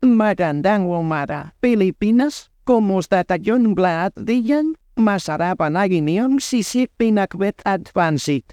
Magandang umaga, Pilipinas. Kumusta tayong lahat diyan? Masarap ang aking iyong sisig pinakwet at pansit.